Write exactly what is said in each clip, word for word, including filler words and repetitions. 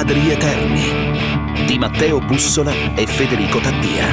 Padri Eterni di Matteo Bussola e Federico Taddia.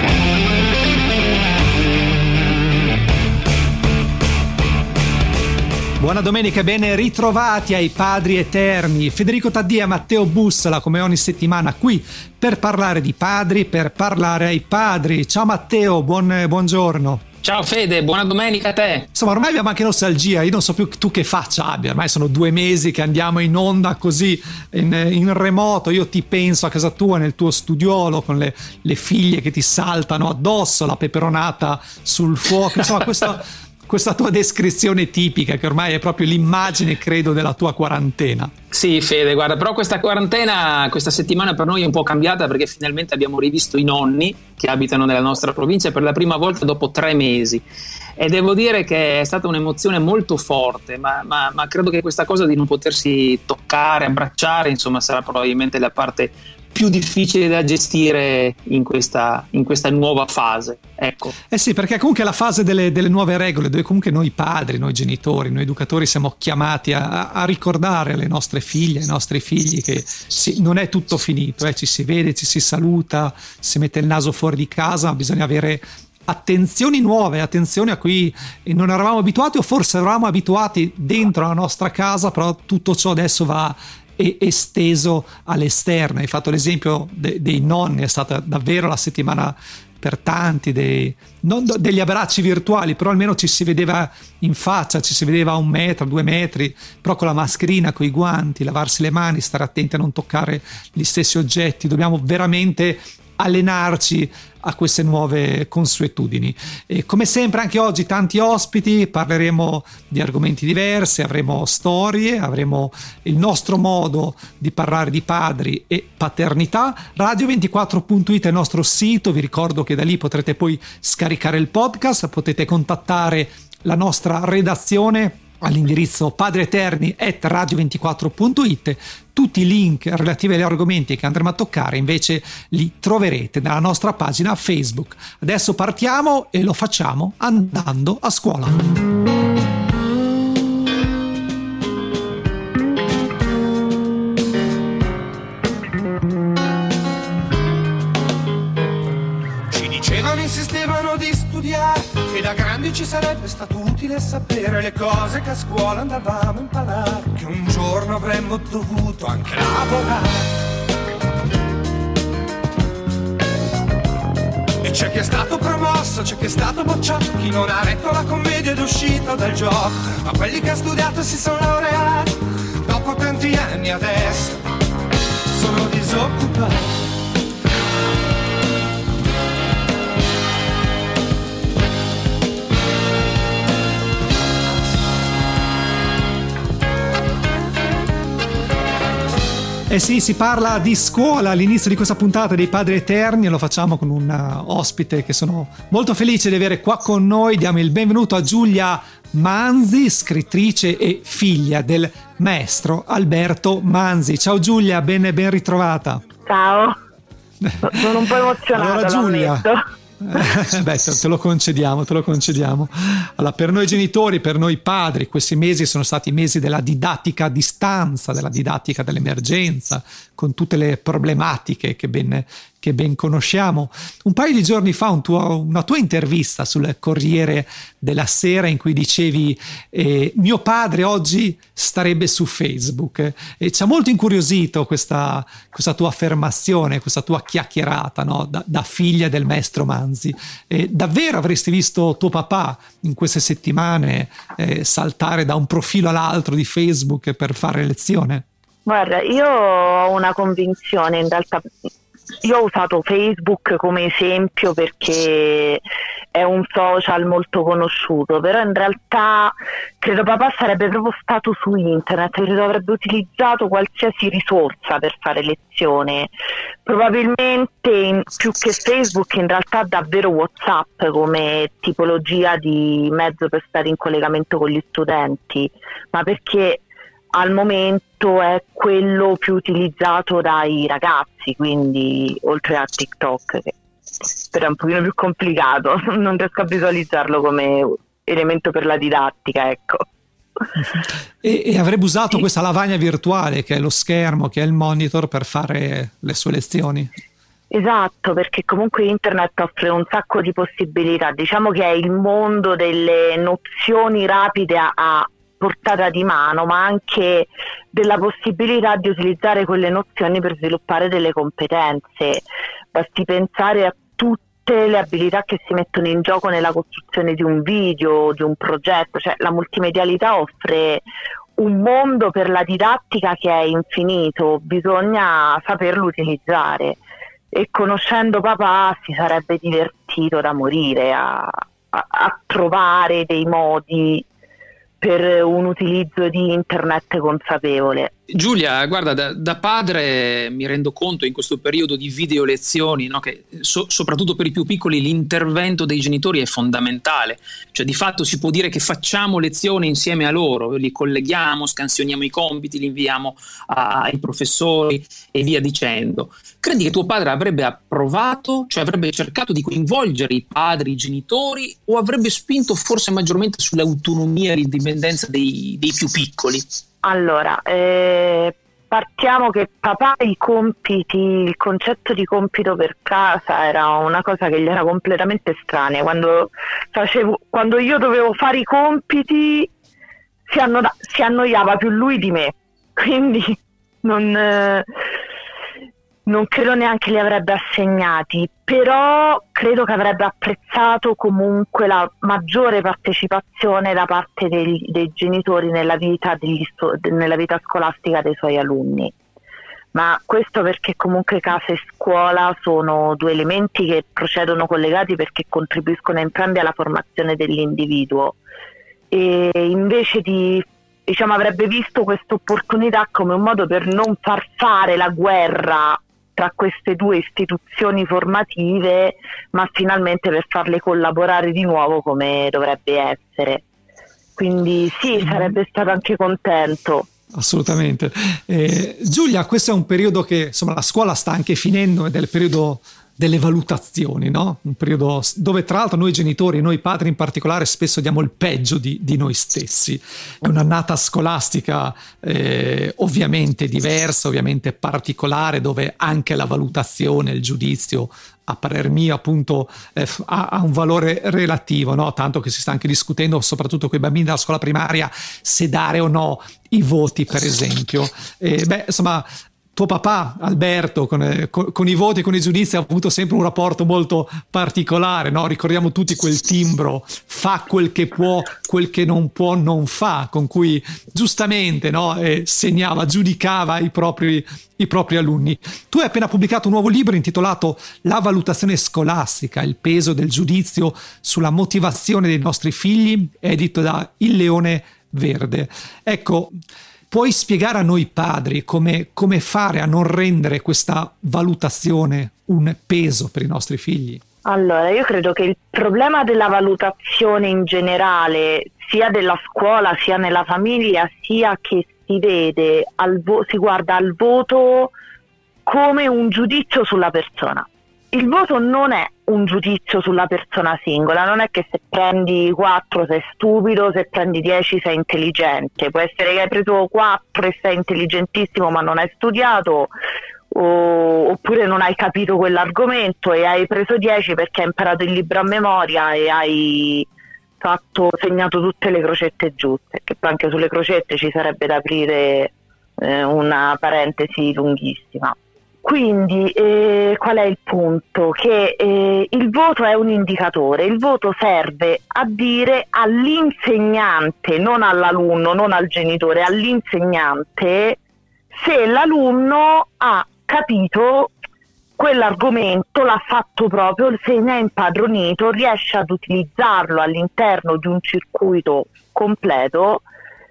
Buona domenica e ben ritrovati ai Padri Eterni. Federico Taddia e Matteo Bussola, come ogni settimana, qui per parlare di padri, per parlare ai padri. Ciao Matteo, buon, buongiorno. Ciao Fede, buona domenica a te. Insomma, ormai abbiamo anche nostalgia, io non so più tu che faccia abbia, ormai sono due mesi che andiamo in onda così in, in remoto, io ti penso a casa tua nel tuo studiolo con le, le figlie che ti saltano addosso, la peperonata sul fuoco, insomma questo... questa tua descrizione tipica che ormai è proprio l'immagine, credo, della tua quarantena. Sì Fede, guarda, però questa quarantena, questa settimana per noi è un po' cambiata perché finalmente abbiamo rivisto i nonni che abitano nella nostra provincia per la prima volta dopo tre mesi e devo dire che è stata un'emozione molto forte, ma, ma, ma credo che questa cosa di non potersi toccare, abbracciare, insomma, sarà probabilmente la parte più difficile da gestire in questa, in questa nuova fase, ecco. Eh sì, perché comunque è la fase delle, delle nuove regole, dove comunque noi padri, noi genitori, noi educatori siamo chiamati a, a ricordare alle nostre figlie, ai nostri figli che sì, non è tutto finito, eh, ci si vede, ci si saluta, si mette il naso fuori di casa, ma bisogna avere attenzioni nuove, attenzioni a cui non eravamo abituati o forse eravamo abituati dentro la nostra casa, però tutto ciò adesso va e esteso all'esterno. Hai fatto l'esempio de- dei nonni, è stata davvero la settimana per tanti dei, non do- degli abbracci virtuali, però almeno ci si vedeva in faccia, ci si vedeva a un metro, due metri, però con la mascherina, con i guanti, lavarsi le mani, stare attenti a non toccare gli stessi oggetti. Dobbiamo veramente allenarci a queste nuove consuetudini. E come sempre anche oggi tanti ospiti, parleremo di argomenti diversi, avremo storie, avremo il nostro modo di parlare di padri e paternità. radio ventiquattro punto it è il nostro sito, vi ricordo che da lì potrete poi scaricare il podcast, potete contattare la nostra redazione all'indirizzo padrieterni at radio ventiquattro punto it. Tutti i link relativi agli argomenti che andremo a toccare invece li troverete nella nostra pagina Facebook. Adesso partiamo e lo facciamo andando a scuola. Ci dicevano, insistevano di studiare, che da grandi ci sarebbe stato utile sapere le cose che a scuola andavamo a imparare, che un giorno avremmo dovuto anche lavorare. E c'è chi è stato promosso, c'è chi è stato bocciato, chi non ha letto la commedia ed è uscito dal gioco, ma quelli che hanno studiato e si sono laureati, dopo tanti anni adesso sono disoccupati. Eh sì, si parla di scuola all'inizio di questa puntata dei Padri Eterni e lo facciamo con un ospite che sono molto felice di avere qua con noi. Diamo il benvenuto a Giulia Manzi, scrittrice e figlia del maestro Alberto Manzi. Ciao Giulia, ben, ben ritrovata. Ciao, sono un po' emozionata. Allora Giulia, beh, te lo concediamo, te lo concediamo. Allora, per noi genitori, per noi padri, questi mesi sono stati mesi della didattica a distanza, della didattica dell'emergenza, con tutte le problematiche che ben, che ben conosciamo. Un paio di giorni fa un tuo, una tua intervista sul Corriere della Sera in cui dicevi eh, mio padre oggi starebbe su Facebook, e ci ha molto incuriosito questa, questa tua affermazione, questa tua chiacchierata, no? da, da figlia del maestro Manzi. E davvero avresti visto tuo papà in queste settimane eh, saltare da un profilo all'altro di Facebook per fare lezione? Guarda, io ho una convinzione, in realtà io ho usato Facebook come esempio perché è un social molto conosciuto, però in realtà credo papà sarebbe proprio stato su internet, credo avrebbe utilizzato qualsiasi risorsa per fare lezione, probabilmente in, più che Facebook in realtà davvero WhatsApp come tipologia di mezzo per stare in collegamento con gli studenti, ma perché al momento è quello più utilizzato dai ragazzi, quindi oltre a TikTok, che però è un pochino più complicato, non riesco a visualizzarlo come elemento per la didattica, ecco. E, e avrebbe usato sì. questa lavagna virtuale che è lo schermo, che è il monitor, per fare le sue lezioni? Esatto, perché comunque internet offre un sacco di possibilità. Diciamo che è il mondo delle nozioni rapide a, a portata di mano, ma anche della possibilità di utilizzare quelle nozioni per sviluppare delle competenze. Basti pensare a tutte le abilità che si mettono in gioco nella costruzione di un video, di un progetto. Cioè, la multimedialità offre un mondo per la didattica che è infinito, bisogna saperlo utilizzare. E conoscendo papà si sarebbe divertito da morire a, a, a trovare dei modi per un utilizzo di internet consapevole. Giulia, guarda, da, da padre mi rendo conto in questo periodo di video lezioni, no, che so, soprattutto per i più piccoli l'intervento dei genitori è fondamentale. Cioè, di fatto si può dire che facciamo lezioni insieme a loro, li colleghiamo, scansioniamo i compiti, li inviamo a, ai professori e via dicendo. Credi che tuo padre avrebbe approvato, cioè avrebbe cercato di coinvolgere i padri, i genitori, o avrebbe spinto forse maggiormente sull'autonomia e l'indipendenza dei, dei più piccoli? Allora, eh, partiamo che papà i compiti, il concetto di compito per casa era una cosa che gli era completamente estranea. Quando facevo, quando io dovevo fare i compiti si, anno, si annoiava più lui di me, quindi non... Eh, non credo neanche li avrebbe assegnati, però credo che avrebbe apprezzato comunque la maggiore partecipazione da parte dei, dei genitori nella vita, degli, nella vita scolastica dei suoi alunni. Ma questo perché comunque casa e scuola sono due elementi che procedono collegati, perché contribuiscono entrambi alla formazione dell'individuo, e invece di diciamo avrebbe visto questa opportunità come un modo per non far fare la guerra tra queste due istituzioni formative, ma finalmente per farle collaborare di nuovo come dovrebbe essere. Quindi sì, sarebbe stato anche contento. Assolutamente. Eh, Giulia, questo è un periodo che insomma la scuola sta anche finendo, ed è il periodo delle valutazioni, no? Un periodo dove tra l'altro noi genitori, noi padri in particolare, spesso diamo il peggio di, di noi stessi. È un'annata scolastica eh, ovviamente diversa, ovviamente particolare, dove anche la valutazione, il giudizio, a parer mio appunto eh, ha, ha un valore relativo, no? Tanto che si sta anche discutendo, soprattutto con i bambini della scuola primaria, se dare o no i voti, per esempio. Eh, beh, insomma, tuo papà Alberto con, con, con i voti e con i giudizi ha avuto sempre un rapporto molto particolare, no? Ricordiamo tutti quel timbro, fa quel che può, quel che non può non fa, con cui giustamente, no? eh, segnava, giudicava i propri, i propri alunni. Tu hai appena pubblicato un nuovo libro intitolato La valutazione scolastica, il peso del giudizio sulla motivazione dei nostri figli, edito da Il Leone Verde. Ecco, puoi spiegare a noi padri come, come fare a non rendere questa valutazione un peso per i nostri figli? Allora, io credo che il problema della valutazione in generale, sia della scuola sia nella famiglia, sia che si vede, al vo- si guarda al voto come un giudizio sulla persona. Il voto non è un giudizio sulla persona singola, non è che se prendi quattro sei stupido, se prendi dieci sei intelligente. Può essere che hai preso quattro e sei intelligentissimo ma non hai studiato, o, oppure non hai capito quell'argomento e hai preso dieci perché hai imparato il libro a memoria e hai fatto, segnato tutte le crocette giuste, che poi anche sulle crocette ci sarebbe da aprire eh, una parentesi lunghissima. Quindi eh, qual è il punto? Che eh, il voto è un indicatore, il voto serve a dire all'insegnante, non all'alunno, non al genitore, all'insegnante se l'alunno ha capito quell'argomento, l'ha fatto proprio, se ne è impadronito, riesce ad utilizzarlo all'interno di un circuito completo,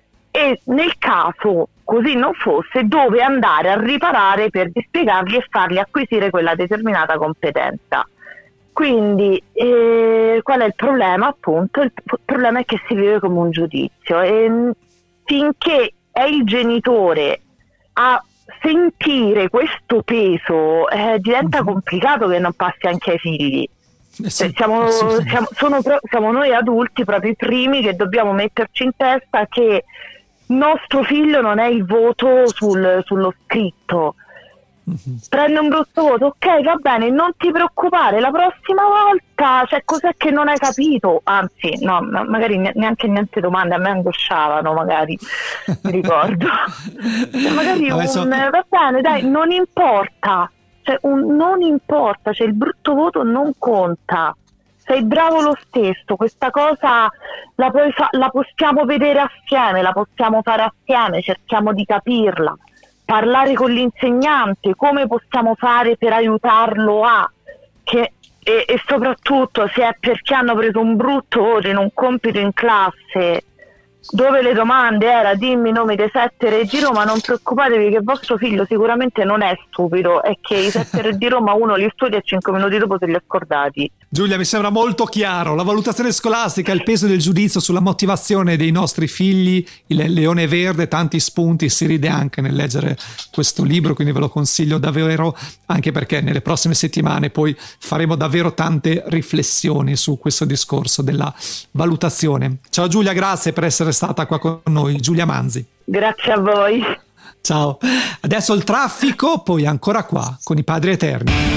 e nel caso così non fosse, dove andare a riparare per dispiegargli e fargli acquisire quella determinata competenza. Quindi eh, qual è il problema? Appunto, il problema è che si vive come un giudizio, e finché è il genitore a sentire questo peso eh, diventa complicato che non passi anche ai figli. Eh sì, siamo, siamo, sono, siamo noi adulti proprio i primi che dobbiamo metterci in testa che nostro figlio non è il voto sul, sullo scritto. Mm-hmm. Prende un brutto voto, ok, va bene, non ti preoccupare, la prossima volta cioè, cos'è che non hai capito? Anzi, no, magari neanche niente domande, a me angosciavano, magari mi ricordo. Cioè, magari Adesso... un va bene, dai, non importa, cioè, un, non importa, cioè il brutto voto non conta. Sei bravo lo stesso, questa cosa la, puoi fa- la possiamo vedere assieme, la possiamo fare assieme, cerchiamo di capirla, parlare con l'insegnante, come possiamo fare per aiutarlo a, che, e, e soprattutto se è perché hanno preso un brutto voto in un compito in classe, dove le domande era dimmi i nomi dei sette re di Roma, non preoccupatevi che vostro figlio sicuramente non è stupido, è che i sette re di Roma uno li studia e cinque minuti dopo se li ha scordati. Giulia, mi sembra molto chiaro, la valutazione scolastica, il peso del giudizio sulla motivazione dei nostri figli, il leone verde, tanti spunti, si ride anche nel leggere questo libro, quindi ve lo consiglio davvero, anche perché nelle prossime settimane poi faremo davvero tante riflessioni su questo discorso della valutazione. Ciao Giulia, grazie per essere stata qua con noi, Giulia Manzi. Grazie a voi. Ciao. Adesso il traffico, poi ancora qua con i Padri Eterni.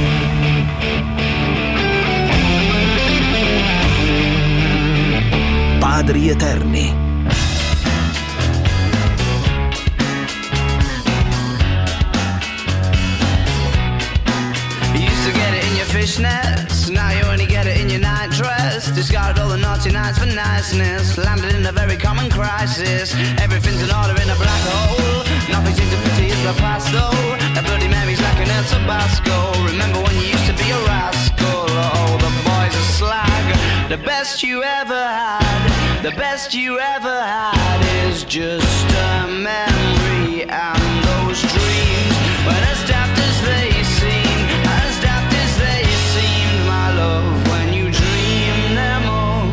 Padri Eterni. Fishnets, now you only get it in your night dress. Discarded all the naughty nights for niceness. Landed in a very common crisis. Everything's in order in a black hole. Nothing seems to pity is the past though. A Bloody Mary's like an El Tabasco. Remember when you used to be a rascal? Oh, the boys are slag. The best you ever had, the best you ever had is just a memory. And those dreams, when as daft as they seem, as daft as they seemed, my love, when you dream them all.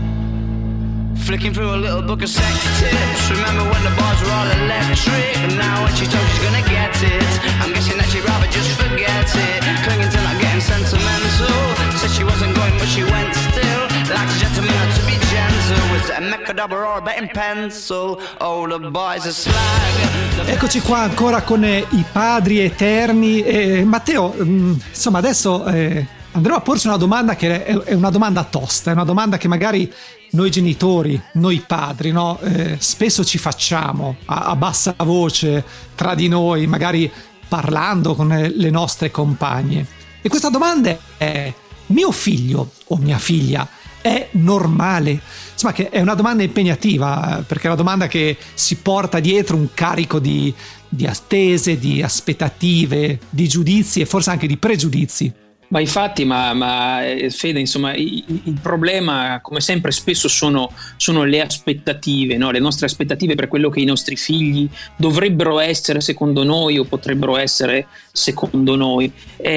Flicking through a little book of sex tips. Remember when the bars were all electric? And now when she told she's gonna get it, I'm guessing that she'd rather just forget it. Clinging to not getting sentimental. Said she wasn't going but she went still. Like a gentleman had to be gentle. Was it a mechadabra or a betting pencil? Oh, the boys are slag. Eccoci qua ancora con eh, i Padri Eterni. eh, Matteo, mh, insomma adesso eh, andremo a porsi una domanda che è, è una domanda tosta, è una domanda che magari noi genitori, noi padri, no, eh, spesso ci facciamo a, a bassa voce tra di noi, magari parlando con eh, le nostre compagne. E questa domanda è: mio figlio o mia figlia è normale? Insomma, che è una domanda impegnativa, perché è una domanda che si porta dietro un carico di, di attese, di aspettative, di giudizi e forse anche di pregiudizi. Ma infatti, ma, ma Fede, insomma, il, il problema, come sempre, spesso sono, sono le aspettative, no? Le nostre aspettative per quello che i nostri figli dovrebbero essere secondo noi o potrebbero essere secondo noi.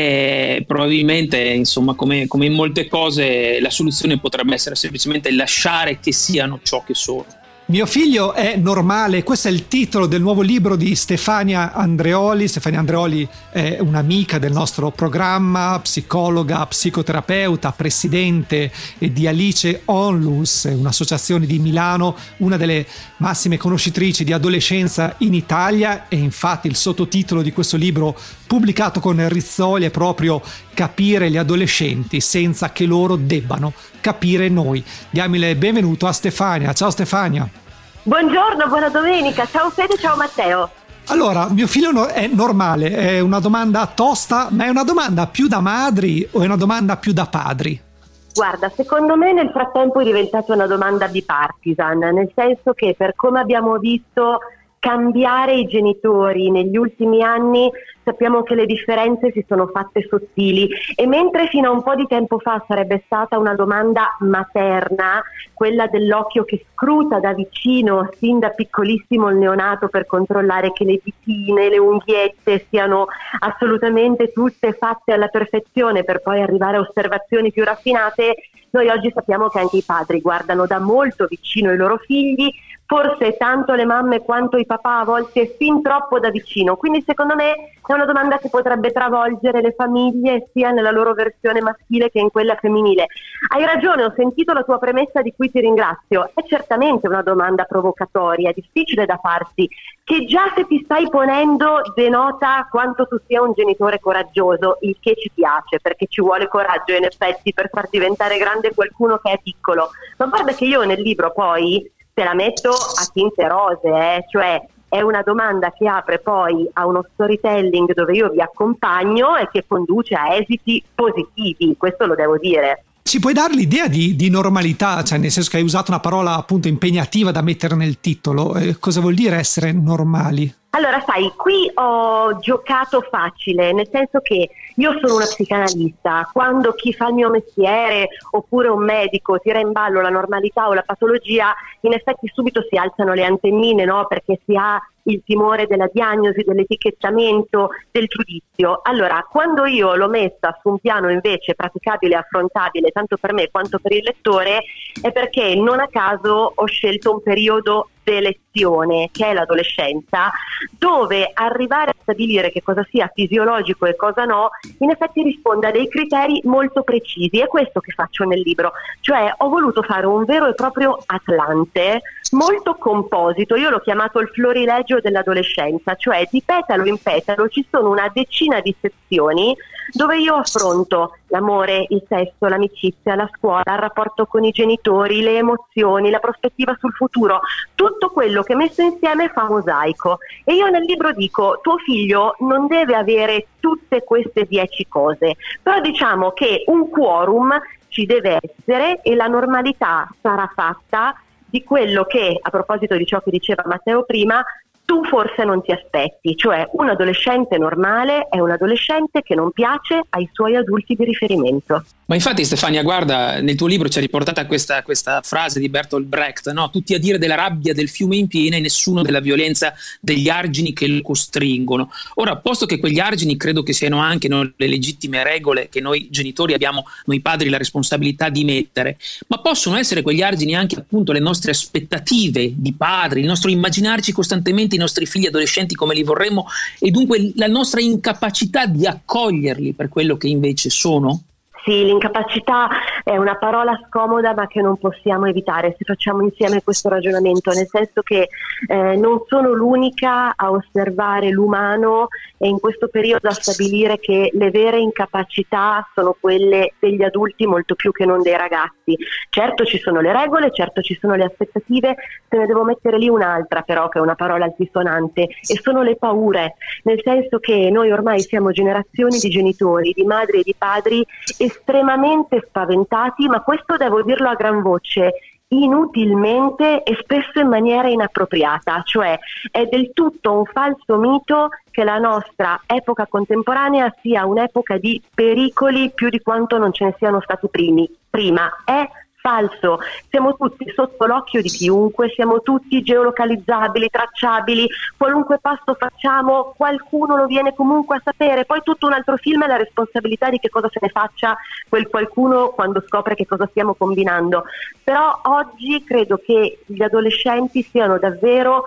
E probabilmente, insomma, come, come in molte cose, la soluzione potrebbe essere semplicemente lasciare che siano ciò che sono. Mio figlio è normale, questo è il titolo del nuovo libro di Stefania Andreoli. Stefania Andreoli è un'amica del nostro programma, psicologa, psicoterapeuta, presidente di Alice Onlus, un'associazione di Milano, una delle massime conoscitrici di adolescenza in Italia, e infatti il sottotitolo di questo libro pubblicato con Rizzoli è proprio Capire gli adolescenti senza che loro debbano capire noi. Diamo il benvenuto a Stefania. Ciao Stefania. Buongiorno, buona domenica. Ciao Fede, ciao Matteo. Allora, mio figlio è normale, è una domanda tosta, ma è una domanda più da madri o è una domanda più da padri? Guarda, secondo me nel frattempo è diventata una domanda bipartisan, nel senso che per come abbiamo visto cambiare i genitori negli ultimi anni, sappiamo che le differenze si sono fatte sottili, e mentre fino a un po' di tempo fa sarebbe stata una domanda materna, quella dell'occhio che scruta da vicino sin da piccolissimo il neonato per controllare che le ditine, le unghiette siano assolutamente tutte fatte alla perfezione per poi arrivare a osservazioni più raffinate, noi oggi sappiamo che anche i padri guardano da molto vicino i loro figli, forse tanto le mamme quanto i papà a volte fin troppo da vicino. Quindi secondo me È una domanda che potrebbe travolgere le famiglie sia nella loro versione maschile che in quella femminile. Hai ragione, ho sentito la tua premessa di cui ti ringrazio. È certamente una domanda provocatoria, difficile da farsi, che già se ti stai ponendo denota quanto tu sia un genitore coraggioso, il che ci piace, perché ci vuole coraggio in effetti per far diventare grande qualcuno che è piccolo. Ma guarda che io nel libro poi te la metto a tinte rose, eh? Cioè è una domanda che apre poi a uno storytelling dove io vi accompagno e che conduce a esiti positivi, questo lo devo dire. Ci puoi dare l'idea di, di normalità, cioè nel senso che hai usato una parola appunto impegnativa da mettere nel titolo, eh, cosa vuol dire essere normali? Allora, sai, qui ho giocato facile, nel senso che io sono una psicanalista, quando chi fa il mio mestiere oppure un medico tira in ballo la normalità o la patologia, in effetti subito si alzano le antennine, no? Perché si ha il timore della diagnosi, dell'etichettamento, del giudizio. Allora, quando io l'ho messa su un piano invece praticabile e affrontabile, tanto per me quanto per il lettore, è perché non a caso ho scelto un periodo d'elezione, che è l'adolescenza, dove arrivare a stabilire che cosa sia fisiologico e cosa no, in effetti risponde a dei criteri molto precisi. È questo che faccio nel libro, cioè ho voluto fare un vero e proprio Atlante, molto composito. Io l'ho chiamato il florilegio dell'adolescenza, cioè di petalo in petalo ci sono una decina di sezioni dove io affronto l'amore, il sesso, l'amicizia, la scuola, il rapporto con i genitori, le emozioni, la prospettiva sul futuro, tutto quello che messo insieme fa mosaico. E io nel libro dico, tuo figlio non deve avere tutte queste dieci cose, però diciamo che un quorum ci deve essere e la normalità sarà fatta di quello che, a proposito di ciò che diceva Matteo prima, tu forse non ti aspetti, cioè un adolescente normale è un adolescente che non piace ai suoi adulti di riferimento. Ma infatti Stefania, guarda, nel tuo libro ci hai riportata questa, questa frase di Bertolt Brecht, no? Tutti a dire della rabbia del fiume in piena e nessuno della violenza degli argini che lo costringono. Ora, posto che quegli argini credo che siano anche no, le legittime regole che noi genitori abbiamo, noi padri, la responsabilità di mettere, ma possono essere quegli argini anche appunto le nostre aspettative di padri, il nostro immaginarci costantemente i nostri figli adolescenti come li vorremmo e dunque la nostra incapacità di accoglierli per quello che invece sono? Sì, l'incapacità è una parola scomoda ma che non possiamo evitare se facciamo insieme questo ragionamento, nel senso che eh, non sono l'unica a osservare l'umano e in questo periodo a stabilire che le vere incapacità sono quelle degli adulti molto più che non dei ragazzi. Certo ci sono le regole, certo ci sono le aspettative, se ne devo mettere lì un'altra però che è una parola altisonante e sono le paure, nel senso che noi ormai siamo generazioni di genitori, di madri e di padri estremamente spaventati, ma questo devo dirlo a gran voce, inutilmente e spesso in maniera inappropriata, cioè è del tutto un falso mito che la nostra epoca contemporanea sia un'epoca di pericoli più di quanto non ce ne siano stati primi, prima, è falso, siamo tutti sotto l'occhio di chiunque, siamo tutti geolocalizzabili, tracciabili, qualunque passo facciamo qualcuno lo viene comunque a sapere, poi tutto un altro film è la responsabilità di che cosa se ne faccia quel qualcuno quando scopre che cosa stiamo combinando, però oggi credo che gli adolescenti siano davvero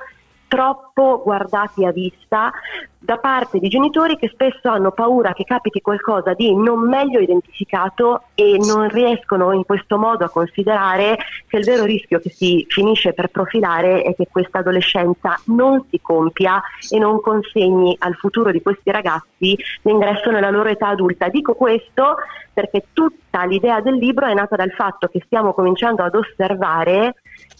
troppo guardati a vista da parte di genitori che spesso hanno paura che capiti qualcosa di non meglio identificato e non riescono in questo modo a considerare che il vero rischio che si finisce per profilare è che questa adolescenza non si compia e non consegni al futuro di questi ragazzi l'ingresso nella loro età adulta. Dico questo perché tutta l'idea del libro è nata dal fatto che stiamo cominciando ad osservare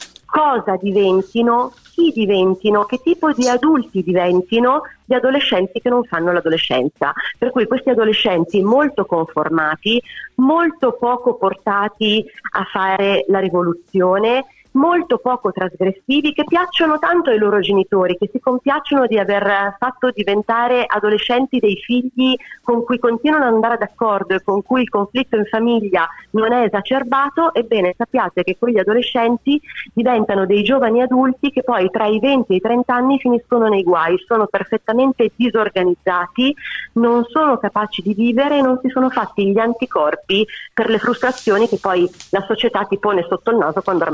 cosa diventino, chi diventino, che tipo di adulti diventino gli adolescenti che non fanno l'adolescenza. Per cui questi adolescenti molto conformati, molto poco portati a fare la rivoluzione, molto poco trasgressivi, che piacciono tanto ai loro genitori, che si compiacciono di aver fatto diventare adolescenti dei figli con cui continuano ad andare d'accordo e con cui il conflitto in famiglia non è esacerbato. Ebbene, sappiate che quegli adolescenti diventano dei giovani adulti che poi tra i venti e i trenta anni finiscono nei guai, sono perfettamente disorganizzati, non sono capaci di vivere e non si sono fatti gli anticorpi per le frustrazioni che poi la società ti pone sotto il naso quando ormai si aspetta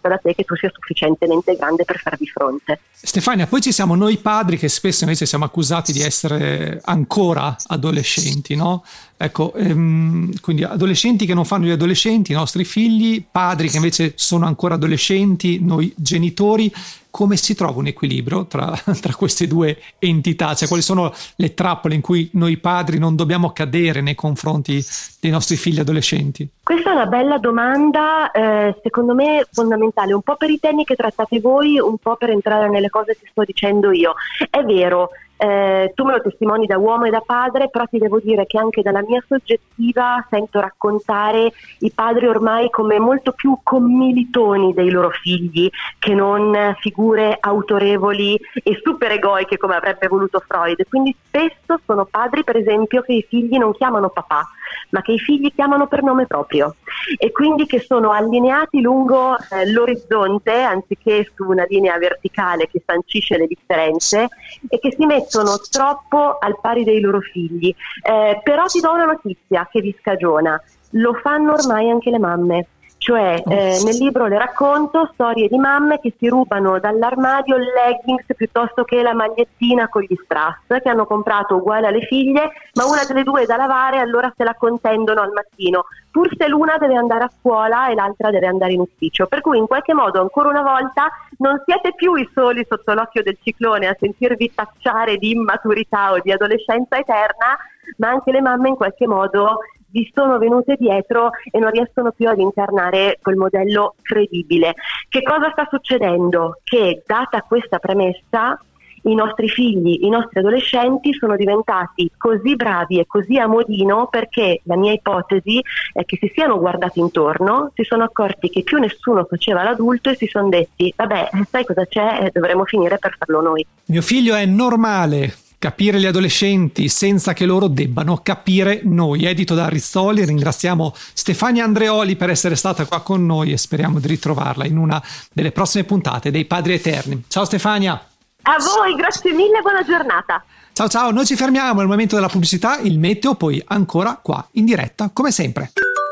dipenda da te che tu sia sufficientemente grande per farvi fronte. Stefania, poi ci siamo noi padri che spesso invece siamo accusati di essere ancora adolescenti, no? Ecco, ehm, quindi adolescenti che non fanno gli adolescenti, i nostri figli, padri che invece sono ancora adolescenti, noi genitori. Come si trova un equilibrio tra, tra queste due entità? Cioè, quali sono le trappole in cui noi padri non dobbiamo cadere nei confronti dei nostri figli adolescenti? Questa è una bella domanda, eh, secondo me fondamentale, un po' per i temi che trattate voi, un po' per entrare nelle cose che sto dicendo io. È vero, eh, tu me lo testimoni da uomo e da padre, però ti devo dire che anche dalla mia soggettiva sento raccontare i padri ormai come molto più commilitoni dei loro figli che non figure autorevoli e super egoiche come avrebbe voluto Freud. Quindi spesso sono padri, per esempio, che i figli non chiamano papà, ma che i figli chiamano per nome proprio, e quindi che sono allineati lungo eh, l'orizzonte anziché su una linea verticale che sancisce le differenze, e che si mettono troppo al pari dei loro figli. Eh, però ti do una notizia che vi scagiona: lo fanno ormai anche le mamme. Cioè eh, nel libro le racconto storie di mamme che si rubano dall'armadio il leggings piuttosto che la magliettina con gli strass, che hanno comprato uguale alle figlie, ma una delle due è da lavare, allora se la contendono al mattino, pur se l'una deve andare a scuola e l'altra deve andare in ufficio. Per cui in qualche modo, ancora una volta, non siete più i soli sotto l'occhio del ciclone a sentirvi tacciare di immaturità o di adolescenza eterna, ma anche le mamme in qualche modo vi sono venute dietro e non riescono più ad incarnare quel modello credibile. Che cosa sta succedendo? Che, data questa premessa, i nostri figli, i nostri adolescenti sono diventati così bravi e così a modino perché la mia ipotesi è che si siano guardati intorno, si sono accorti che più nessuno faceva l'adulto e si sono detti: vabbè, sai cosa c'è? Dovremmo finire per farlo noi. Mio figlio è normale capire gli adolescenti senza che loro debbano capire noi. Edito da Rizzoli. Ringraziamo Stefania Andreoli per essere stata qua con noi e speriamo di ritrovarla in una delle prossime puntate dei Padri Eterni. Ciao Stefania. A voi, grazie mille, buona giornata. Ciao ciao, noi ci fermiamo al momento della pubblicità, il meteo, poi ancora qua in diretta come sempre.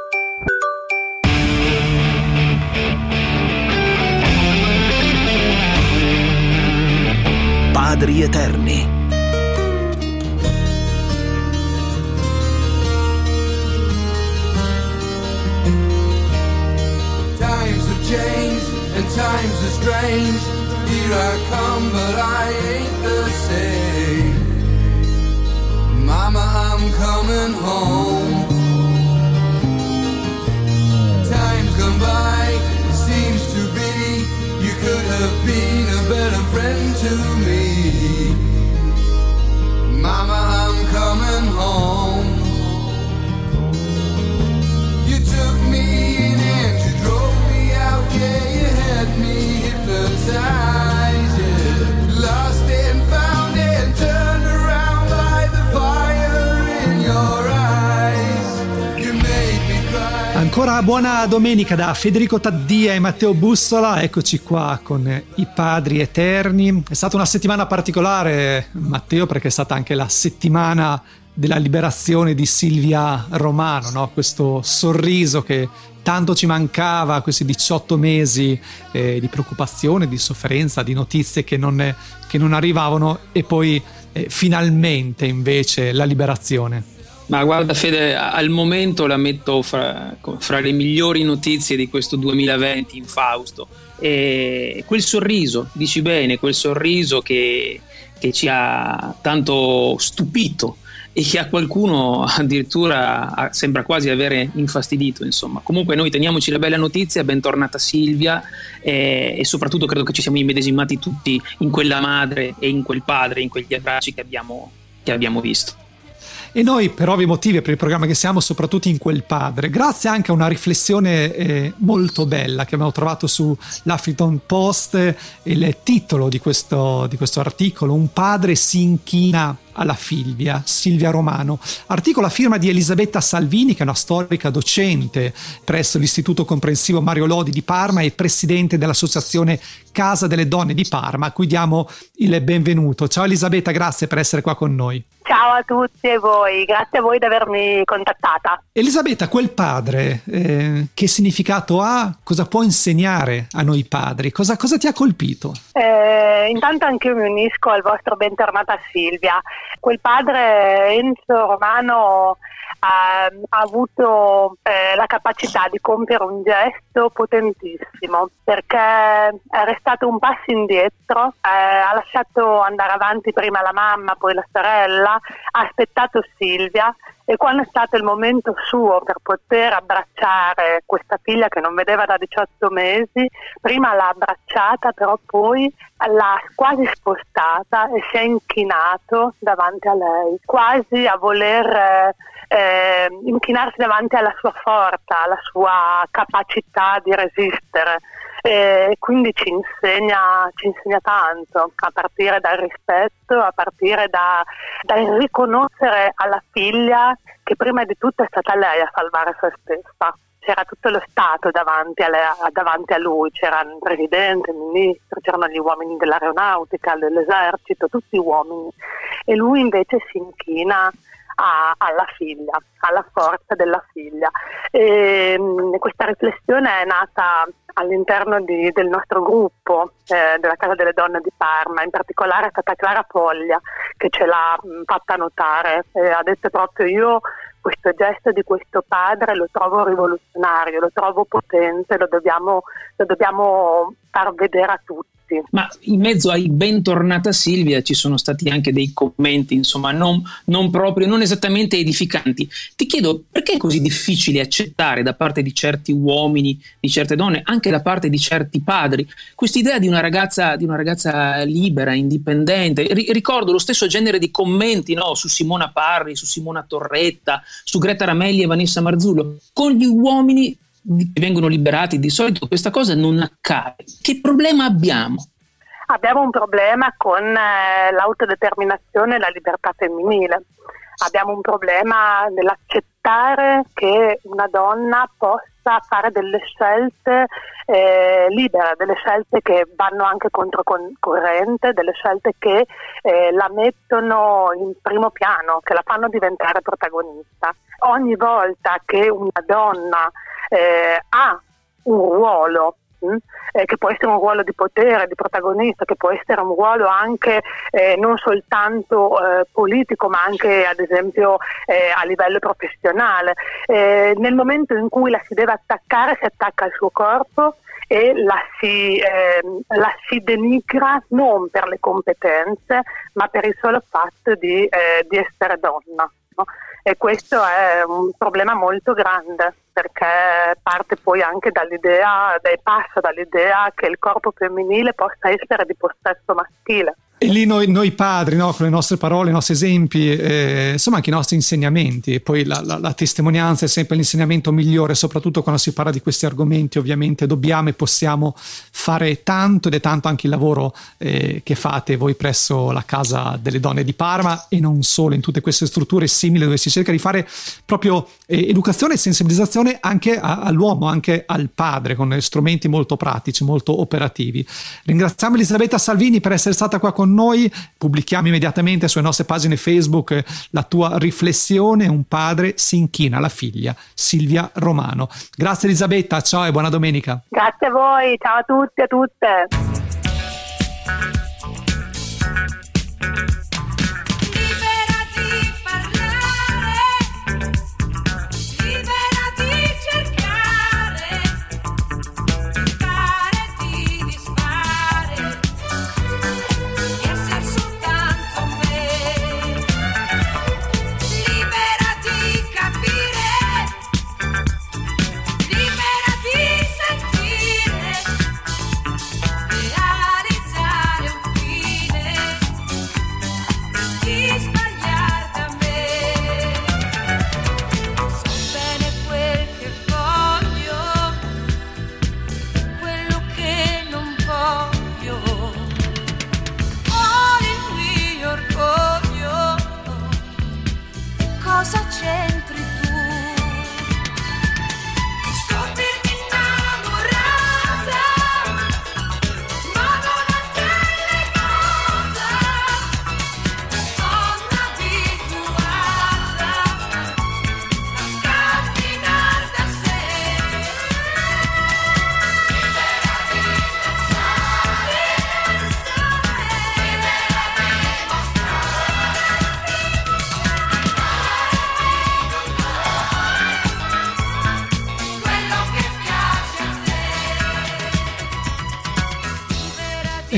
Padri Eterni. Changed and times are strange. Here I come, but I ain't the same. Mama, I'm coming home. Time's gone by, it seems to be. You could have been a better friend to me. Mama, I'm coming home. You took me in and you drove me out, yeah, you had me hypnotized, yeah. Lost and found and turned around by the fire in your eyes. You made me cry. Ancora buona domenica da Federico Taddia e Matteo Bussola, eccoci qua con i Padri Eterni. È stata una settimana particolare, Matteo, perché è stata anche la settimana della liberazione di Silvia Romano, no? Questo sorriso che tanto ci mancava, questi diciotto mesi eh, di preoccupazione, di sofferenza, di notizie che non, che non arrivavano, e poi eh, finalmente invece la liberazione. Ma guarda Fede, al momento la metto fra, fra le migliori notizie di questo duemilaventi infausto. E quel sorriso, dici bene, quel sorriso che, che ci ha tanto stupito e che a qualcuno addirittura sembra quasi avere infastidito, insomma. Comunque noi teniamoci la bella notizia, bentornata Silvia, e, e soprattutto credo che ci siamo immedesimati tutti in quella madre e in quel padre, in quegli abbracci che abbiamo, che abbiamo visto. E noi, per ovvi motivi, per il programma che siamo, soprattutto in quel padre, grazie anche a una riflessione eh, molto bella che abbiamo trovato su l'Huffington Post, il titolo di questo, di questo articolo: un padre si inchina alla figlia, Silvia Romano. Articolo a firma di Elisabetta Salvini, che è una storica docente presso l'Istituto Comprensivo Mario Lodi di Parma e presidente dell'associazione Casa delle Donne di Parma, a cui diamo il benvenuto. Ciao Elisabetta, grazie per essere qua con noi. Ciao a tutti e voi, grazie a voi di avermi contattata. Elisabetta, quel padre, eh, che significato ha? Cosa può insegnare a noi padri? Cosa, cosa ti ha colpito? Eh, intanto anche io mi unisco al vostro bentornata Silvia. Quel padre Enzo Romano ha, ha avuto eh, la capacità di compiere un gesto potentissimo, perché è restato un passo indietro, eh, ha lasciato andare avanti prima la mamma, poi la sorella, ha aspettato Silvia, e quando è stato il momento suo per poter abbracciare questa figlia che non vedeva da diciotto mesi, prima l'ha abbracciata, però poi l'ha quasi spostata e si è inchinato davanti a lei, quasi a voler eh, inchinarsi davanti alla sua forza, alla sua capacità di resistere. E quindi ci insegna, ci insegna tanto, a partire dal rispetto, a partire da, dal riconoscere alla figlia che prima di tutto è stata lei a salvare se stessa. C'era tutto lo Stato davanti a, lei, davanti a lui, c'era il presidente, il ministro, c'erano gli uomini dell'aeronautica, dell'esercito, tutti uomini, e lui invece si inchina A, alla figlia, alla forza della figlia. E, mh, questa riflessione è nata all'interno di, del nostro gruppo eh, della Casa delle Donne di Parma, in particolare è stata Clara Poglia che ce l'ha mh, fatta notare, eh, ha detto proprio: io questo gesto di questo padre lo trovo rivoluzionario, lo trovo potente, lo dobbiamo, lo dobbiamo far vedere a tutti. Ma in mezzo ai bentornata Silvia ci sono stati anche dei commenti, insomma, non, non proprio, non esattamente edificanti. Ti chiedo, perché è così difficile accettare da parte di certi uomini, di certe donne, anche da parte di certi padri, quest'idea di una ragazza, di una ragazza libera, indipendente? R- ricordo lo stesso genere di commenti, no, su Simona Parri, su Simona Torretta, su Greta Ramelli e Vanessa Marzullo. Con gli uomini che vengono liberati di solito questa cosa non accade. Che problema abbiamo? Abbiamo un problema con eh, l'autodeterminazione e la libertà femminile. Abbiamo un problema nell'accettare che una donna possa fare delle scelte eh, libere, delle scelte che vanno anche controcorrente, delle scelte che eh, la mettono in primo piano, che la fanno diventare protagonista. Ogni volta che una donna eh, ha un ruolo, Eh, che può essere un ruolo di potere, di protagonista, che può essere un ruolo anche eh, non soltanto eh, politico, ma anche ad esempio eh, a livello professionale. Eh, nel momento in cui la si deve attaccare, si attacca al suo corpo e la si, eh, la si denigra non per le competenze, ma per il solo fatto di, eh, di essere donna, no? E questo è un problema molto grande, perché parte poi anche dall'idea, passa dall'idea che il corpo femminile possa essere di possesso maschile. E lì noi, noi padri, no, con le nostre parole, i nostri esempi, eh, insomma anche i nostri insegnamenti, e poi la, la, la testimonianza è sempre l'insegnamento migliore, soprattutto quando si parla di questi argomenti. Ovviamente dobbiamo e possiamo fare tanto, ed è tanto anche il lavoro eh, che fate voi presso la Casa delle Donne di Parma, e non solo, in tutte queste strutture simili dove si cerca di fare proprio eh, educazione e sensibilizzazione anche a, all'uomo, anche al padre, con strumenti molto pratici, molto operativi. Ringraziamo Elisabetta Salvini per essere stata qua con noi. Pubblichiamo immediatamente sulle nostre pagine Facebook la tua riflessione: un padre si inchina alla figlia, Silvia Romano. Grazie Elisabetta, ciao e buona domenica. Grazie a voi, ciao a tutti e a tutte. Yeah.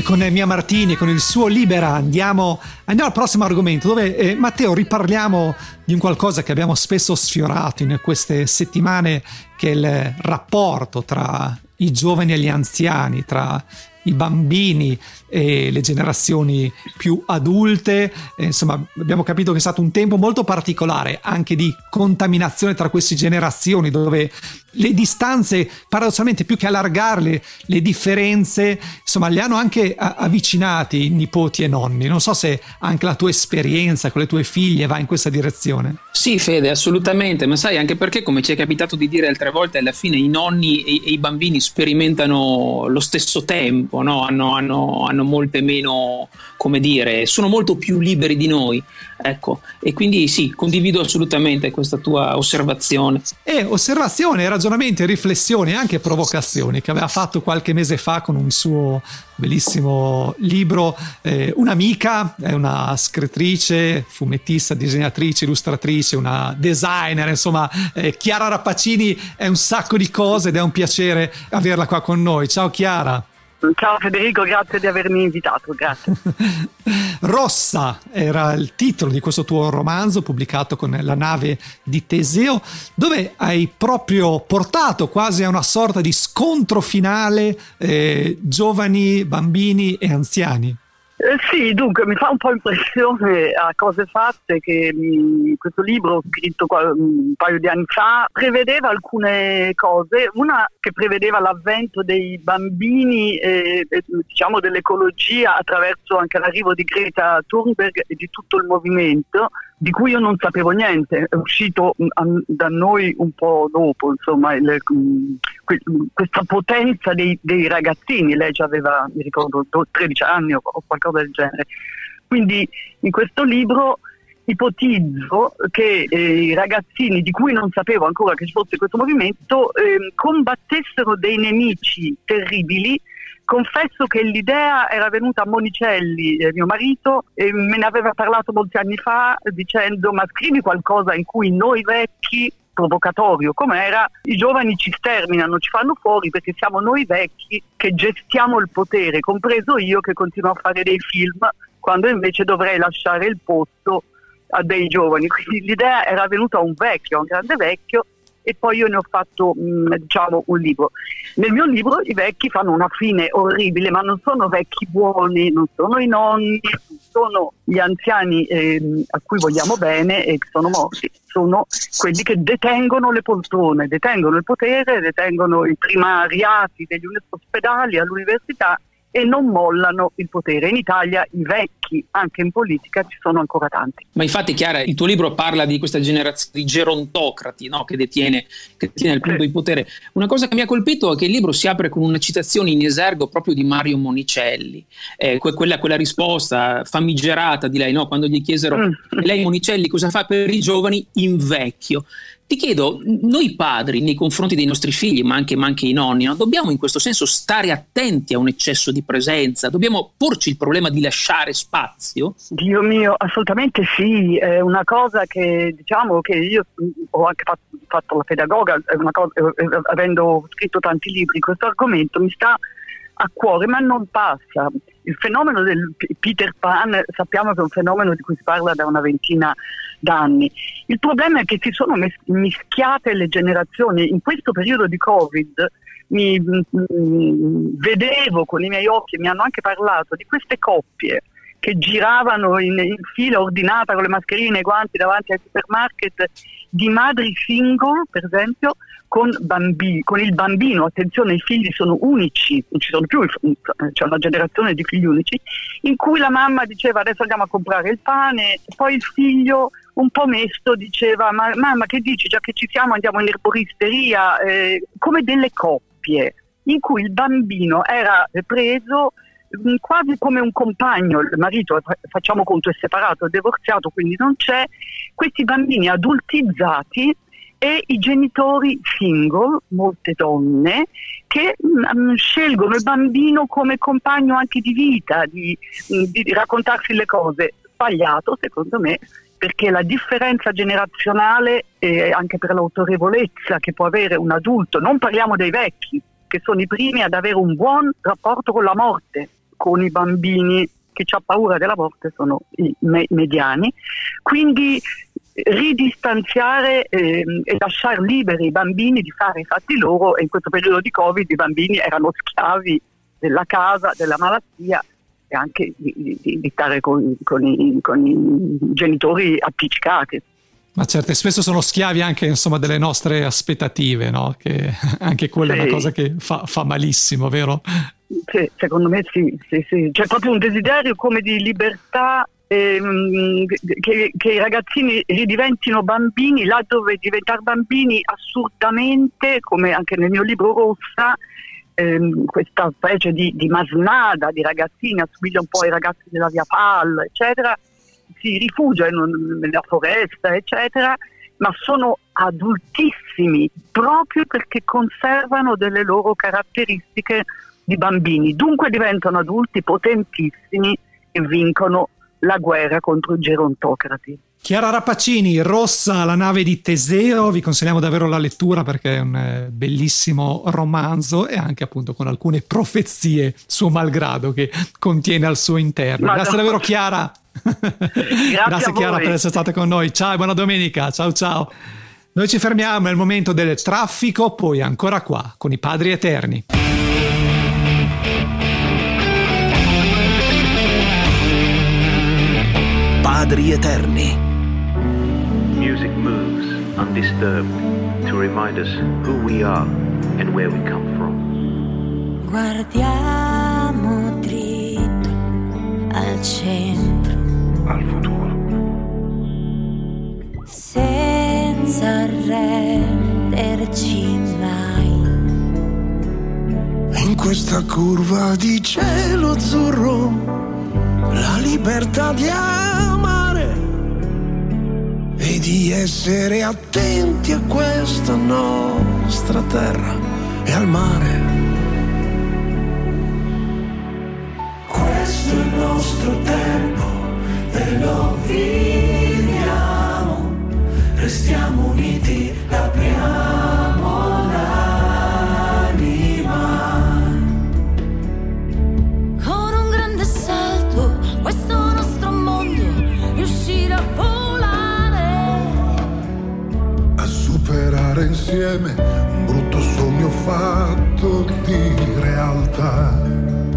con Mia Martini, con il suo Libera, andiamo, andiamo al prossimo argomento, dove eh, Matteo riparliamo di un qualcosa che abbiamo spesso sfiorato in queste settimane, che è il rapporto tra i giovani e gli anziani, tra i bambini e le generazioni più adulte. E insomma, abbiamo capito che è stato un tempo molto particolare anche di contaminazione tra queste generazioni, dove le distanze, paradossalmente, più che allargarle, le differenze, insomma, le hanno anche avvicinati nipoti e nonni. Non so se anche la tua esperienza con le tue figlie va in questa direzione. Sì, Fede, assolutamente, ma sai, anche perché, come ci è capitato di dire altre volte, alla fine i nonni e, e i bambini sperimentano lo stesso tempo, no? Hanno, hanno, hanno molte meno, come dire, sono molto più liberi di noi, ecco, e quindi sì, condivido assolutamente questa tua osservazione. E osservazione, ragionamenti, riflessioni e anche provocazioni che aveva fatto qualche mese fa con un suo bellissimo libro, eh, un'amica, è una scrittrice, fumettista, disegnatrice, illustratrice, una designer, insomma, eh, Chiara Rappaccini è un sacco di cose ed è un piacere averla qua con noi. Ciao Chiara. Ciao Federico, grazie di avermi invitato, grazie. Rossa era il titolo di questo tuo romanzo pubblicato con La nave di Teseo, dove hai proprio portato quasi a una sorta di scontro finale eh, giovani, bambini e anziani. Eh sì, dunque mi fa un po' impressione a cose fatte che mh, questo libro, scritto qua, un paio di anni fa, prevedeva alcune cose. Una che prevedeva l'avvento dei bambini e, e diciamo dell'ecologia attraverso anche l'arrivo di Greta Thunberg e di tutto il movimento, di cui io non sapevo niente. È uscito mh, da noi un po' dopo, insomma, il, mh, que- questa potenza dei, dei ragazzini. Lei già aveva, mi ricordo, tredici anni o, o qualcosa del genere. Quindi in questo libro ipotizzo che eh, i ragazzini, di cui non sapevo ancora che ci fosse questo movimento, eh, combattessero dei nemici terribili. Confesso che l'idea era venuta a Monicelli, eh, mio marito, e me ne aveva parlato molti anni fa dicendo: ma scrivi qualcosa in cui noi vecchi, provocatorio com'era, i giovani ci sterminano, ci fanno fuori perché siamo noi vecchi che gestiamo il potere, compreso io che continuo a fare dei film quando invece dovrei lasciare il posto a dei giovani. Quindi l'idea era venuta a un vecchio, a un grande vecchio, e poi io ne ho fatto mh, diciamo un libro. Nel mio libro i vecchi fanno una fine orribile, ma non sono vecchi buoni, non sono i nonni, non sono gli anziani eh, a cui vogliamo bene e che sono morti, sono quelli che detengono le poltrone, detengono il potere, detengono i primariati degli ospedali, all'università, e non mollano il potere. In Italia i vecchi, anche in politica, ci sono ancora tanti. Ma infatti, Chiara, il tuo libro parla di questa generazione di gerontocrati, no? che, detiene, che detiene il punto di potere. Una cosa che mi ha colpito è che il libro si apre con una citazione in esergo proprio di Mario Monicelli, eh, que- quella, quella risposta famigerata di lei, no? Quando gli chiesero mm. lei Monicelli cosa fa per i giovani? Invecchio. Ti chiedo, noi padri nei confronti dei nostri figli, ma anche, ma anche i nonni, no? Dobbiamo in questo senso stare attenti a un eccesso di presenza? Dobbiamo porci il problema di lasciare spazio? Dio mio, assolutamente sì. È una cosa che, diciamo, che io ho anche fatto, fatto la pedagoga, è una cosa, avendo scritto tanti libri, questo argomento mi sta a cuore, ma non passa. Il fenomeno del Peter Pan sappiamo che è un fenomeno di cui si parla da una ventina d'anni. Il problema è che si sono mes- mischiate le generazioni. In questo periodo di Covid mi mh, vedevo con i miei occhi, mi hanno anche parlato di queste coppie che giravano in, in fila ordinata con le mascherine e i guanti davanti ai supermarket, di madri single, per esempio, con bambini, con il bambino. Attenzione, i figli sono unici, non ci sono più, c'è una generazione di figli unici, in cui la mamma diceva adesso andiamo a comprare il pane, e poi il figlio un po' mesto diceva ma mamma che dici, già che ci siamo andiamo in erboristeria, eh, come delle coppie in cui il bambino era preso mh, quasi come un compagno. Il marito, facciamo conto, è separato, è divorziato, quindi non c'è, questi bambini adultizzati e i genitori single, molte donne, che mh, scelgono il bambino come compagno anche di vita, di, di, di raccontarsi le cose. Sbagliato, secondo me, perché la differenza generazionale e anche per l'autorevolezza che può avere un adulto, non parliamo dei vecchi, che sono i primi ad avere un buon rapporto con la morte, con i bambini. Chi ha paura della morte sono i me- mediani, quindi ridistanziare eh, e lasciare liberi i bambini di fare i fatti loro, e in questo periodo di Covid i bambini erano schiavi della casa, della malattia e anche di, di, di stare con, con, i, con i genitori appiccicati. Ma certo, spesso sono schiavi anche, insomma, delle nostre aspettative, no? Che anche quella sì. È una cosa che fa, fa malissimo, vero? Sì, secondo me sì, sì, sì. C'è proprio un desiderio come di libertà, ehm, che, che i ragazzini ridiventino bambini, là dove diventare bambini assurdamente, come anche nel mio libro Rossa, ehm, questa specie di, di masnada di ragazzini, assomiglia un po' ai ragazzi della Via Palla, eccetera, si rifugiano nella foresta, eccetera, ma sono adultissimi proprio perché conservano delle loro caratteristiche di bambini, dunque diventano adulti potentissimi e vincono la guerra contro i gerontocrati. Chiara Rappaccini, Rossa, la nave di Teseo, vi consigliamo davvero la lettura perché è un eh, bellissimo romanzo e anche appunto con alcune profezie suo malgrado che contiene al suo interno. Ma Grazie no. davvero Chiara. Grazie, Grazie Chiara per essere stata con noi. Ciao e buona domenica. Ciao ciao. Noi ci fermiamo, è il momento del traffico, poi ancora qua con i Padri Eterni. Padri Eterni. Music moves undisturbed to remind us who we are and where we come from. Guardiamo dritto al centro, al futuro, senza arrenderci mai. In questa curva di cielo azzurro, la libertà di amare e di essere attenti a questa nostra terra e al mare. Questo è il nostro tempo e lo viviamo, restiamo uniti, apriamo l'anima. Con un grande salto questo nostro mondo riuscire a volare, a superare insieme un brutto sogno fatto di realtà.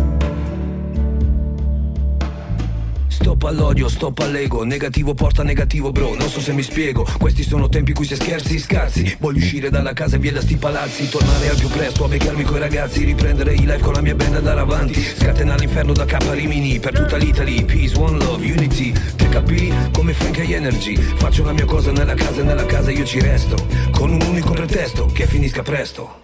Stop all'odio, stop all'ego, negativo porta negativo bro, non so se mi spiego, questi sono tempi in cui si scherzi scarsi, voglio uscire dalla casa e via da sti palazzi, tornare al più presto a beccarmi coi ragazzi, riprendere i live con la mia band, andare avanti, scatenare l'inferno da K a Rimini, per tutta l'Italy, peace, one love, unity, T K P come Frank e Energy, faccio la mia cosa nella casa e nella casa io ci resto, con un unico pretesto, che finisca presto.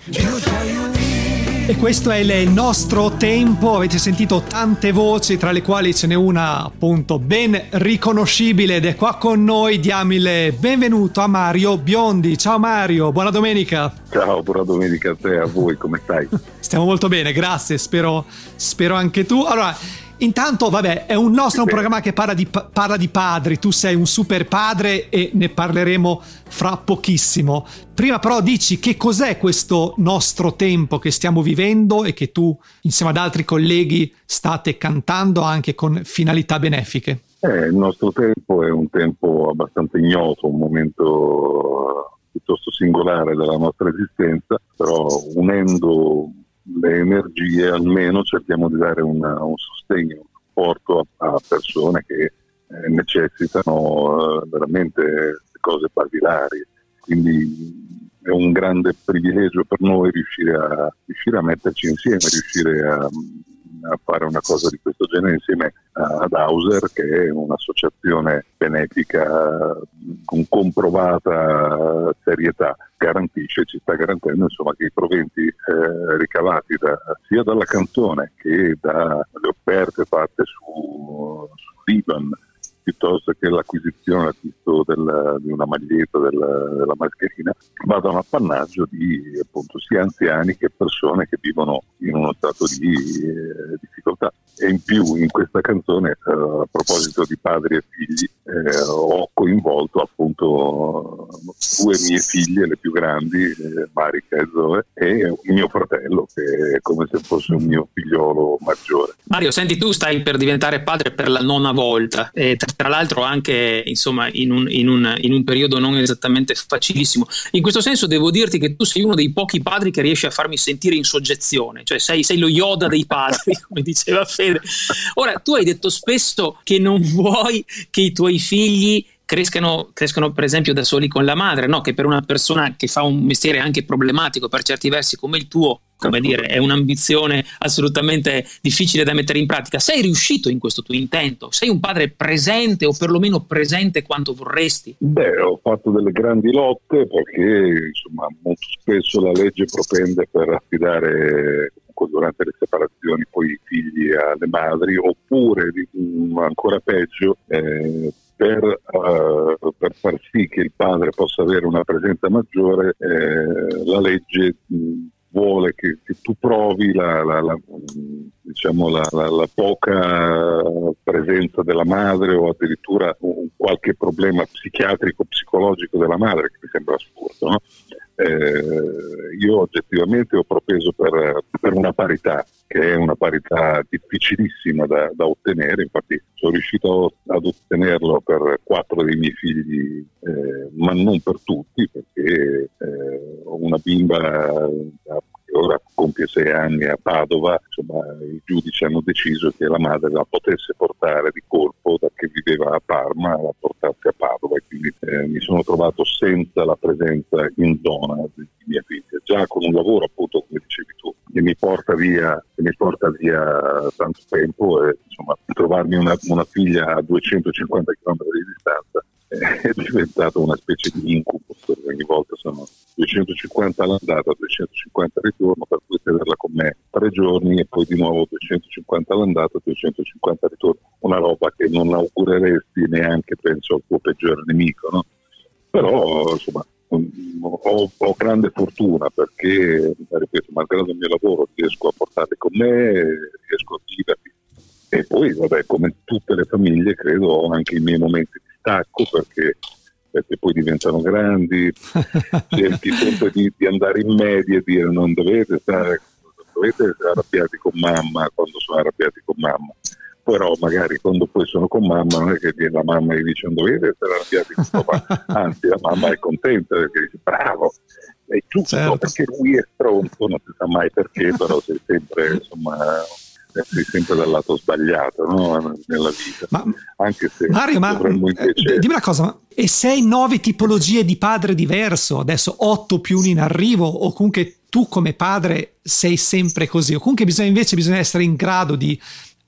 E questo è il nostro tempo, avete sentito tante voci tra le quali ce n'è una appunto ben riconoscibile ed è qua con noi, diamo il benvenuto a Mario Biondi. Ciao Mario, buona domenica. Ciao, buona domenica a te e a voi, come stai? Stiamo molto bene, grazie, spero, spero anche tu. Allora, intanto, vabbè, è un nostro un programma che parla di, parla di padri, tu sei un super padre e ne parleremo fra pochissimo. Prima però dici che cos'è questo nostro tempo che stiamo vivendo e che tu insieme ad altri colleghi state cantando anche con finalità benefiche. Eh, il nostro tempo è un tempo abbastanza ignoto, un momento piuttosto singolare della nostra esistenza, però unendo le energie almeno cerchiamo di dare una, un sostegno, un supporto a, a persone che eh, necessitano eh, veramente cose basilari, quindi è un grande privilegio per noi riuscire a, riuscire a metterci insieme, riuscire a, a fare una cosa di questo genere insieme ad Hauser, che è un'associazione benefica con comprovata serietà, garantisce, ci sta garantendo insomma che i proventi eh, ricavati da, sia dalla canzone che dalle offerte fatte su, su Ivan, piuttosto che l'acquisizione, l'acquisto del, di una maglietta, della, della mascherina, vadano a appannaggio di appunto sia anziani che persone che vivono in uno stato di eh, difficoltà. E in più in questa canzone, eh, a proposito di padri e figli, eh, ho coinvolto appunto due mie figlie, le più grandi, eh, Marica e Zoe, e mio fratello, che è come se fosse un mio figliolo maggiore. Mario, senti, tu stai per diventare padre per la nona volta, e tra, tra l'altro anche insomma in un, in, un, in un periodo non esattamente facilissimo. In questo senso devo dirti che tu sei uno dei pochi padri che riesce a farmi sentire in soggezione, cioè sei, sei lo Yoda dei padri, come diceva Fede. Ora, tu hai detto spesso che non vuoi che i tuoi figli crescano, crescano per esempio da soli con la madre, no? Che per una persona che fa un mestiere anche problematico per certi versi come il tuo, come dire, è un'ambizione assolutamente difficile da mettere in pratica. Sei riuscito in questo tuo intento? Sei un padre presente, o perlomeno presente quanto vorresti? Beh, ho fatto delle grandi lotte perché insomma molto spesso la legge propende per affidare durante le separazioni poi i figli alle madri, oppure ancora peggio eh, per, uh, per far sì che il padre possa avere una presenza maggiore, eh, la legge mh, vuole che, che tu provi la, la, la, diciamo la, la, la poca presenza della madre, o addirittura un, qualche problema psichiatrico, psicologico della madre, che mi sembra assurdo, no? Eh, io oggettivamente ho propeso per, per una parità, che è una parità difficilissima da, da ottenere. Infatti sono riuscito ad ottenerlo per quattro dei miei figli, eh, ma non per tutti, perché eh, ho una bimba che ora compie sei anni a Padova. Insomma, i giudici hanno deciso che la madre la potesse portare di colpo, da che viveva a Parma, la portasse a Padova, e quindi eh, mi sono trovato senza la presenza in zona di mia figlia, già con un lavoro, appunto, come dicevi tu, che mi porta via, che mi porta via tanto tempo, e insomma trovarmi una, una figlia a duecentocinquanta chilometri di distanza è diventato una specie di incubo. Ogni volta sono duecentocinquanta all'andata, duecentocinquanta al ritorno, per cui tenerla con me tre giorni e poi di nuovo duecentocinquanta all'andata, duecentocinquanta al ritorno, una roba che non augureresti neanche, penso, al tuo peggiore nemico, no? Però insomma ho, ho grande fortuna perché, ripeto, malgrado il mio lavoro riesco a portarli con me, riesco a viverli, e poi vabbè, come tutte le famiglie credo ho anche i miei momenti di stacco, perché, perché poi diventano grandi, cerchi sempre di, di andare in media e dire non dovete stare, dovete essere arrabbiati con mamma quando sono arrabbiati con mamma, però magari quando poi sono con mamma non è che la mamma gli dice non dovete essere arrabbiati con papà, anzi la mamma è contenta perché dice bravo, è giusto, certo, perché lui è stronzo, non si sa mai perché, però sei sempre, insomma, sei sempre dal lato sbagliato, no? Nella vita. Ma, anche se Mario, ma invece... dimmi una cosa, e sei nove tipologie di padre diverso, adesso otto più uno in arrivo, o comunque tu come padre sei sempre così, o comunque bisogna, invece bisogna essere in grado di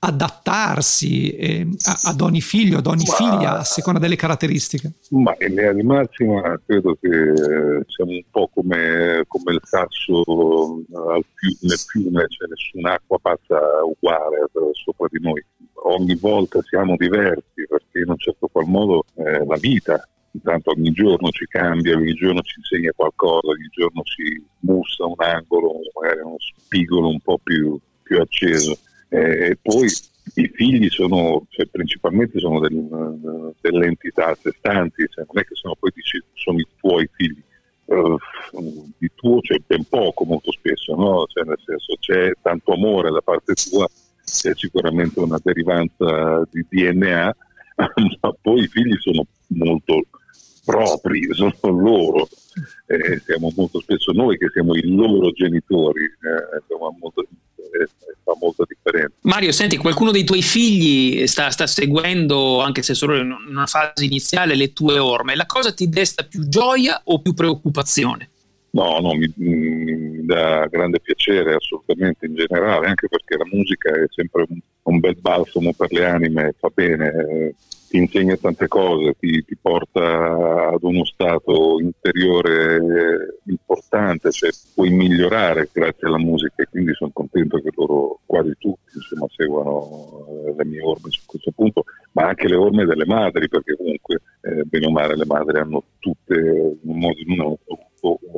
adattarsi eh, ad ogni figlio, ad ogni ma, figlia, a seconda delle caratteristiche? Ma in linea di massima credo che siamo un po' come, come il sasso al fiume, nel fiume, cioè nessun'acqua passa uguale sopra di noi. Ogni volta siamo diversi, perché in un certo qual modo eh, la vita, intanto ogni giorno ci cambia, ogni giorno ci insegna qualcosa, ogni giorno ci mussa un angolo, magari uno spigolo un po' più, più acceso. E eh, poi i figli sono, cioè, principalmente sono del, delle entità a sé stanti, cioè, non è che sono poi dici, sono i tuoi figli, uh, di tuo c'è ben poco molto spesso, no? Cioè, nel senso, c'è tanto amore da parte tua, c'è sicuramente una derivanza di D N A, ma poi i figli sono molto propri, sono loro, eh, siamo molto spesso noi che siamo i loro genitori, eh, insomma, molto, eh, fa molta differenza. Mario, senti, qualcuno dei tuoi figli sta, sta seguendo, anche se solo in una fase iniziale, le tue orme. La cosa ti desta più gioia o più preoccupazione? No, no, mi, mi dà grande piacere, assolutamente, in generale, anche perché la musica è sempre un, un bel balsamo per le anime, fa bene, eh, ti insegna tante cose, ti, ti porta ad uno stato interiore importante, cioè puoi migliorare grazie alla musica, e quindi sono contento che loro quasi tutti insomma seguano le mie orme su questo punto, ma anche le orme delle madri, perché comunque eh, bene o male le madri hanno tutte in un modo o in un altro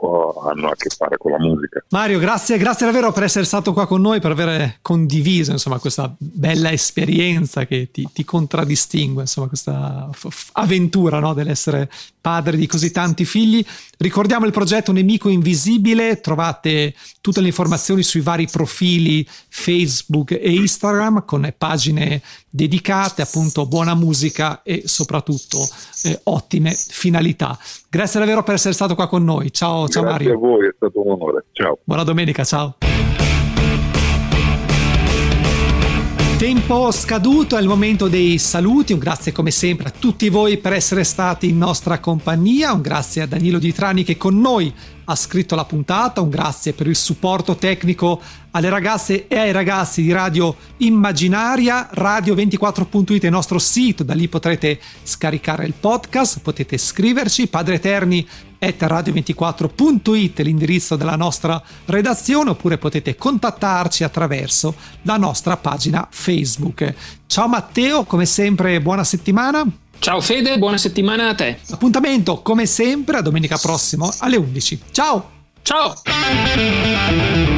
uh, hanno a che fare con la musica. Mario, grazie, grazie davvero per essere stato qua con noi, per aver condiviso insomma questa bella esperienza che ti, ti contraddistingue, insomma questa f- f- avventura, no, dell'essere padre di così tanti figli. Ricordiamo il progetto Nemico Invisibile, trovate tutte le informazioni sui vari profili Facebook e Instagram con pagine dedicate, appunto buona musica e soprattutto eh, ottime finalità. Grazie davvero per essere stato qua con noi. Ciao, ciao Grazie Mario. a voi, è stato un onore. Ciao. Buona domenica, ciao. Tempo scaduto, è il momento dei saluti. Un grazie come sempre a tutti voi per essere stati in nostra compagnia, un grazie a Danilo Di Trani che con noi ha scritto la puntata, un grazie per il supporto tecnico alle ragazze e ai ragazzi di Radio Immaginaria. radio ventiquattro punto it è il nostro sito, da lì potrete scaricare il podcast, potete scriverci, padreeterni chiocciola radio ventiquattro punto it è l'indirizzo della nostra redazione, oppure potete contattarci attraverso la nostra pagina Facebook. Ciao Matteo, come sempre buona settimana. Ciao Fede, buona settimana a te. Appuntamento come sempre a domenica prossima alle undici. Ciao! Ciao!